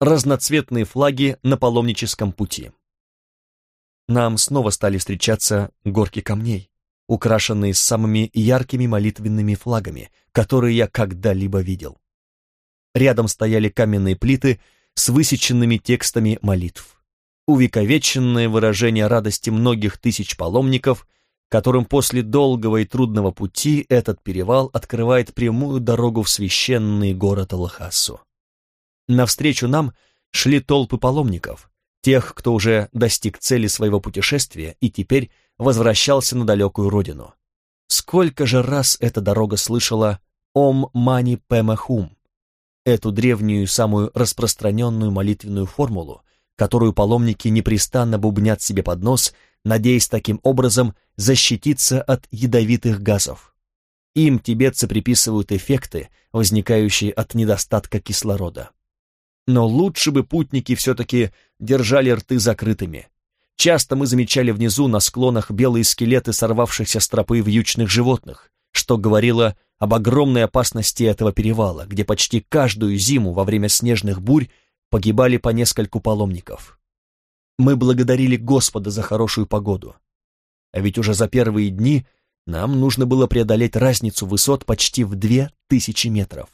разноцветные флаги на паломническом пути. Нам снова стали встречаться горки камней, украшенные самыми яркими молитвенными флагами, которые я когда-либо видел. Рядом стояли каменные плиты с высеченными текстами молитв, увековеченное выражение радости многих тысяч паломников, которым после долгого и трудного пути этот перевал открывает прямую дорогу в священный город Лхасу. Навстречу нам шли толпы паломников, тех, кто уже достиг цели своего путешествия и теперь возвращался на далекую родину. Сколько же раз эта дорога слышала «Ом Мани Пэме Хум», эту древнюю, самую распространенную молитвенную формулу, которую паломники непрестанно бубнят себе под нос, надеясь таким образом защититься от ядовитых газов. Им тибетцы приписывают эффекты, возникающие от недостатка кислорода. Но лучше бы путники все-таки держали рты закрытыми. Часто мы замечали внизу на склонах белые скелеты сорвавшихся с тропы вьючных животных, что говорило об огромной опасности этого перевала, где почти каждую зиму во время снежных бурь погибали по нескольку паломников. Мы благодарили Господа за хорошую погоду. А ведь уже за первые дни нам нужно было преодолеть разницу высот почти в 2000 метров.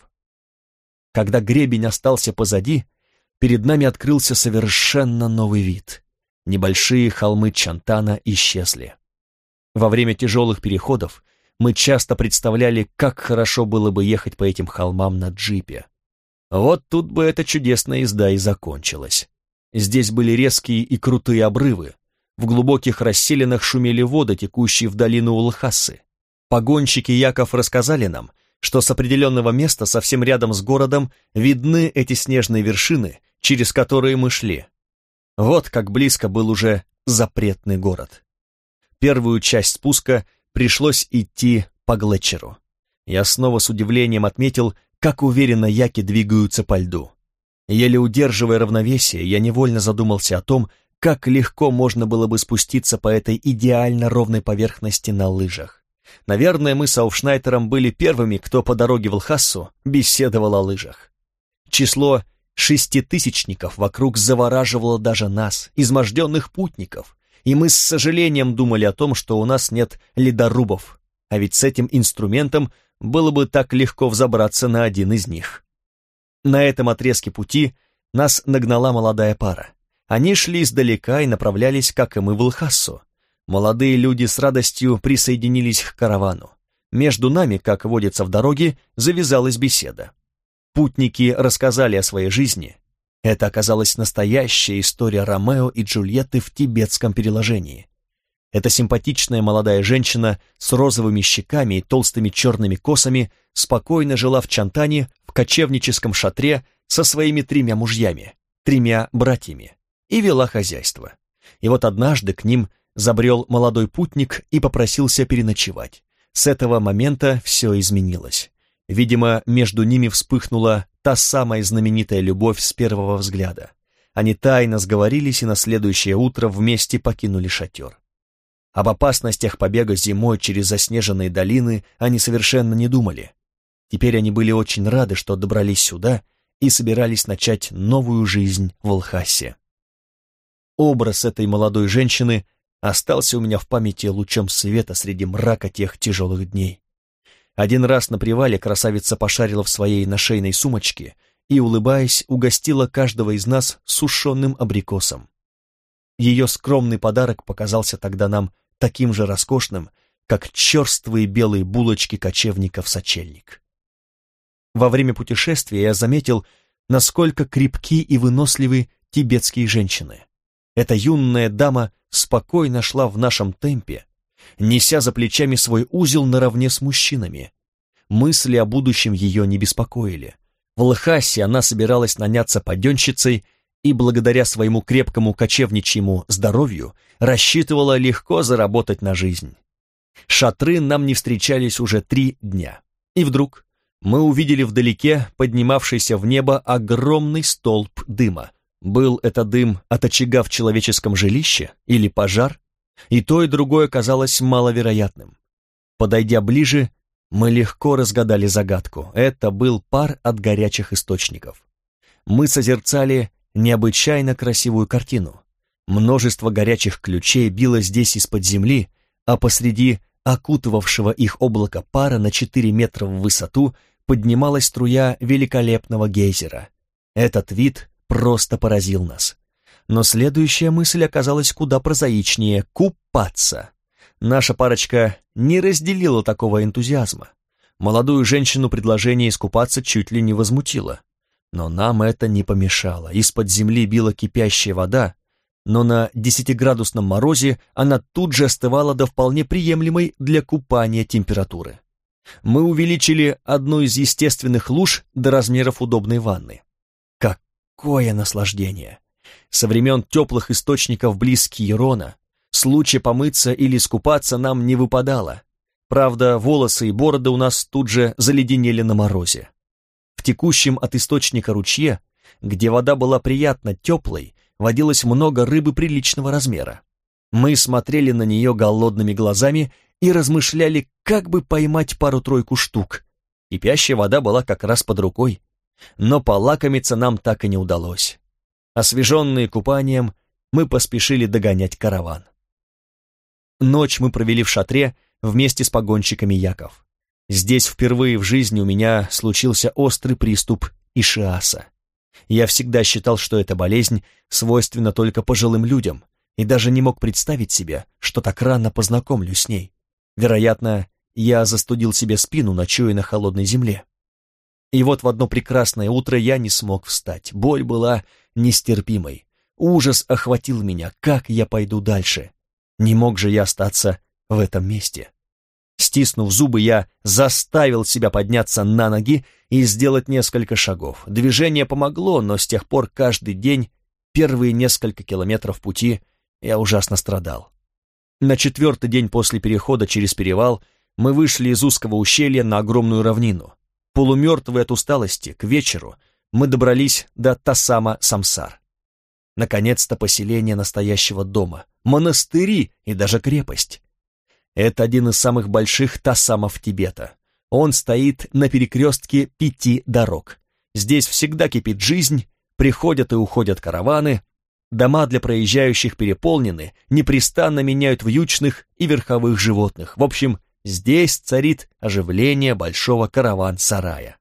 Когда гребень остался позади, перед нами открылся совершенно новый вид. Небольшие холмы Чантана исчезли. Во время тяжелых переходов мы часто представляли, как хорошо было бы ехать по этим холмам на джипе. Вот тут бы эта чудесная езда и закончилась. Здесь были резкие и крутые обрывы, в глубоких расселинах шумели воды, текущие в долину Лхасы. Погонщики Яков рассказали нам, что с определенного места совсем рядом с городом видны эти снежные вершины, через которые мы шли. Вот как близко был уже запретный город. Первую часть спуска пришлось идти по глетчеру. Я снова с удивлением отметил, как уверенно яки двигаются по льду. Еле удерживая равновесие, я невольно задумался о том, как легко можно было бы спуститься по этой идеально ровной поверхности на лыжах. Наверное, мы с Ауфшнайтером были первыми, кто по дороге в Лхасу беседовал о лыжах. Число шеститысячников вокруг завораживало даже нас, изможденных путников, и мы с сожалением думали о том, что у нас нет ледорубов, а ведь с этим инструментом было бы так легко взобраться на один из них. На этом отрезке пути нас нагнала молодая пара. Они шли издалека и направлялись, как и мы, в Лхасу. Молодые люди с радостью присоединились к каравану. Между нами, как водится в дороге, завязалась беседа. Путники рассказали о своей жизни. Это оказалась настоящая история Ромео и Джульетты в тибетском переложении. Эта симпатичная молодая женщина с розовыми щеками и толстыми черными косами спокойно жила в Чантане в кочевническом шатре со своими 3 мужьями, 3 братьями, и вела хозяйство. И вот однажды к ним забрел молодой путник и попросился переночевать. С этого момента все изменилось. Видимо, между ними вспыхнула та самая знаменитая любовь с первого взгляда. Они тайно сговорились и на следующее утро вместе покинули шатер. Об опасностях побега зимой через заснеженные долины они совершенно не думали. Теперь они были очень рады, что добрались сюда и собирались начать новую жизнь в Лхасе. Образ этой молодой женщины остался у меня в памяти лучом света среди мрака тех тяжелых дней. Один раз на привале красавица пошарила в своей нашейной сумочке и, улыбаясь, угостила каждого из нас сушеным абрикосом. Ее скромный подарок показался тогда нам таким же роскошным, как черствые белые булочки кочевников-сочельник. Во время путешествия я заметил, насколько крепки и выносливы тибетские женщины. Эта юная дама спокойно шла в нашем темпе, неся за плечами свой узел наравне с мужчинами. Мысли о будущем ее не беспокоили. В Лхасе она собиралась наняться паденщицей и благодаря своему крепкому кочевничьему здоровью рассчитывала легко заработать на жизнь. Шатры нам не встречались уже 3 дня. И вдруг мы увидели вдалеке поднимавшийся в небо огромный столб дыма. Был это дым от очага в человеческом жилище или пожар? И то, и другое казалось маловероятным. Подойдя ближе, мы легко разгадали загадку. Это был пар от горячих источников. Мы созерцали необычайно красивую картину. Множество горячих ключей било здесь из-под земли, а посреди окутывавшего их облака пара на 4 метра в высоту поднималась струя великолепного гейзера. Этот вид просто поразил нас. Но следующая мысль оказалась куда прозаичнее — купаться. Наша парочка не разделила такого энтузиазма. Молодую женщину предложение искупаться чуть ли не возмутило. Но нам это не помешало. Из-под земли била кипящая вода, но на 10-градусном морозе она тут же остывала до вполне приемлемой для купания температуры. Мы увеличили одну из естественных луж до размеров удобной ванны. Какое наслаждение! Со времен теплых источников близ Кийрона случая помыться или искупаться нам не выпадало. Правда, волосы и бороды у нас тут же заледенели на морозе. В текущем от источника ручье, где вода была приятно теплой, водилось много рыбы приличного размера. Мы смотрели на нее голодными глазами и размышляли, как бы поймать пару-тройку штук. Кипящая вода была как раз под рукой, но полакомиться нам так и не удалось. Освеженные купанием, мы поспешили догонять караван. Ночь мы провели в шатре вместе с погонщиками яков. Здесь впервые в жизни у меня случился острый приступ ишиаса. Я всегда считал, что эта болезнь свойственна только пожилым людям, и даже не мог представить себе, что так рано познакомлюсь с ней. Вероятно, я застудил себе спину, ночуя на холодной земле. И вот в одно прекрасное утро я не смог встать. Боль была нестерпимой. Ужас охватил меня, как я пойду дальше. Не мог же я остаться в этом месте. Стиснув зубы, я заставил себя подняться на ноги и сделать несколько шагов. Движение помогло, но с тех пор каждый день, первые несколько километров пути, я ужасно страдал. На 4-й день после перехода через перевал мы вышли из узкого ущелья на огромную равнину. Полумертвые от усталости, к вечеру мы добрались до Тасама-Самсар. Наконец-то поселение настоящего дома, монастыри и даже крепость. Это один из самых больших тасамов Тибета. Он стоит на перекрестке 5 дорог. Здесь всегда кипит жизнь, приходят и уходят караваны, дома для проезжающих переполнены, непрестанно меняют вьючных и верховых животных. В общем, здесь царит оживление большого караван-сарая.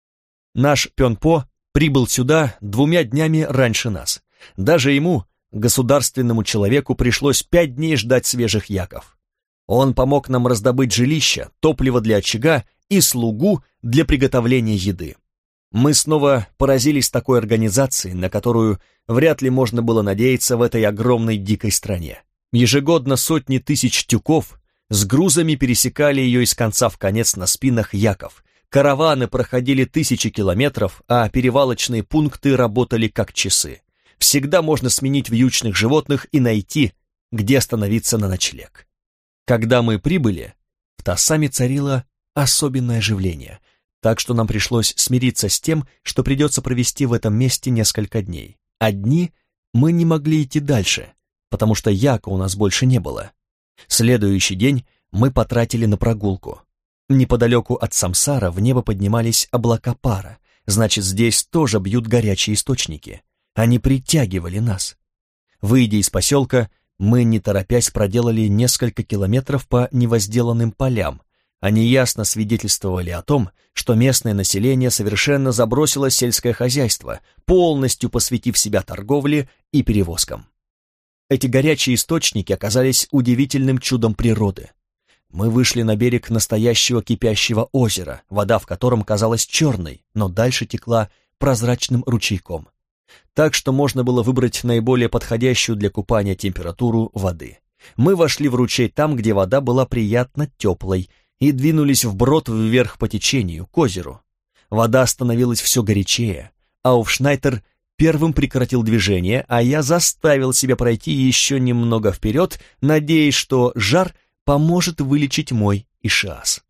Наш Пёнпо прибыл сюда 2 днями раньше нас. Даже ему, государственному человеку, пришлось 5 дней ждать свежих яков. Он помог нам раздобыть жилище, топливо для очага и слугу для приготовления еды. Мы снова поразились такой организацией, на которую вряд ли можно было надеяться в этой огромной дикой стране. Ежегодно сотни тысяч тюков с грузами пересекали ее из конца в конец на спинах яков. Караваны проходили 1000 километров, а перевалочные пункты работали как часы. Всегда можно сменить вьючных животных и найти, где остановиться на ночлег. Когда мы прибыли, в Тасаме царило особенное оживление, так что нам пришлось смириться с тем, что придется провести в этом месте несколько дней. Одни мы не могли идти дальше, потому что яка у нас больше не было. Следующий день мы потратили на прогулку. Неподалеку от Самсара в небо поднимались облака пара, значит, здесь тоже бьют горячие источники. Они притягивали нас. Выйдя из поселка, мы, не торопясь, проделали несколько километров по невозделанным полям. Они ясно свидетельствовали о том, что местное население совершенно забросило сельское хозяйство, полностью посвятив себя торговле и перевозкам. Эти горячие источники оказались удивительным чудом природы. Мы вышли на берег настоящего кипящего озера, вода в котором казалась черной, но дальше текла прозрачным ручейком. Так что можно было выбрать наиболее подходящую для купания температуру воды. Мы вошли в ручей там, где вода была приятно теплой, и двинулись вброд вверх по течению, к озеру. Вода становилась все горячее. Ауфшнайтер первым прекратил движение, а я заставил себя пройти еще немного вперед, надеясь, что жар поможет вылечить мой ишиас.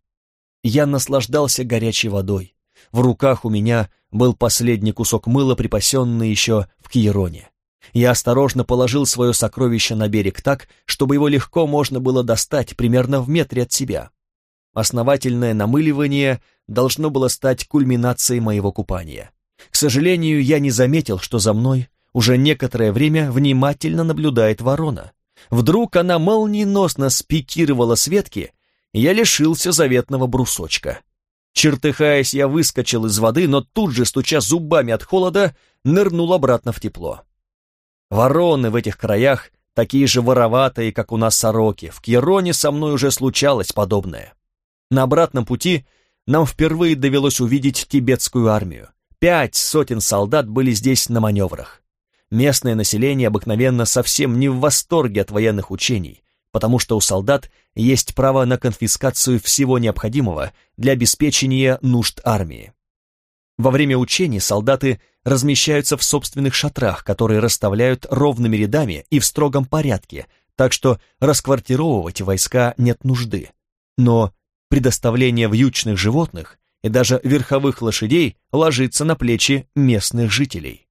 Я наслаждался горячей водой. В руках у меня был последний кусок мыла, припасенный еще в Кийроне. Я осторожно положил свое сокровище на берег так, чтобы его легко можно было достать примерно в метре от себя. Основательное намыливание должно было стать кульминацией моего купания. К сожалению, я не заметил, что за мной уже некоторое время внимательно наблюдает ворона. Вдруг она молниеносно спикировала с ветки, и я лишился заветного брусочка. Чертыхаясь, я выскочил из воды, но тут же, стуча зубами от холода, нырнул обратно в тепло. Вороны в этих краях такие же вороватые, как у нас сороки. В Кьероне со мной уже случалось подобное. На обратном пути нам впервые довелось увидеть тибетскую армию. 5 сотен солдат были здесь на маневрах. Местное население обыкновенно совсем не в восторге от военных учений, потому что у солдат есть право на конфискацию всего необходимого для обеспечения нужд армии. Во время учений солдаты размещаются в собственных шатрах, которые расставляют ровными рядами и в строгом порядке, так что расквартировывать войска нет нужды. Но предоставление вьючных животных и даже верховых лошадей ложится на плечи местных жителей.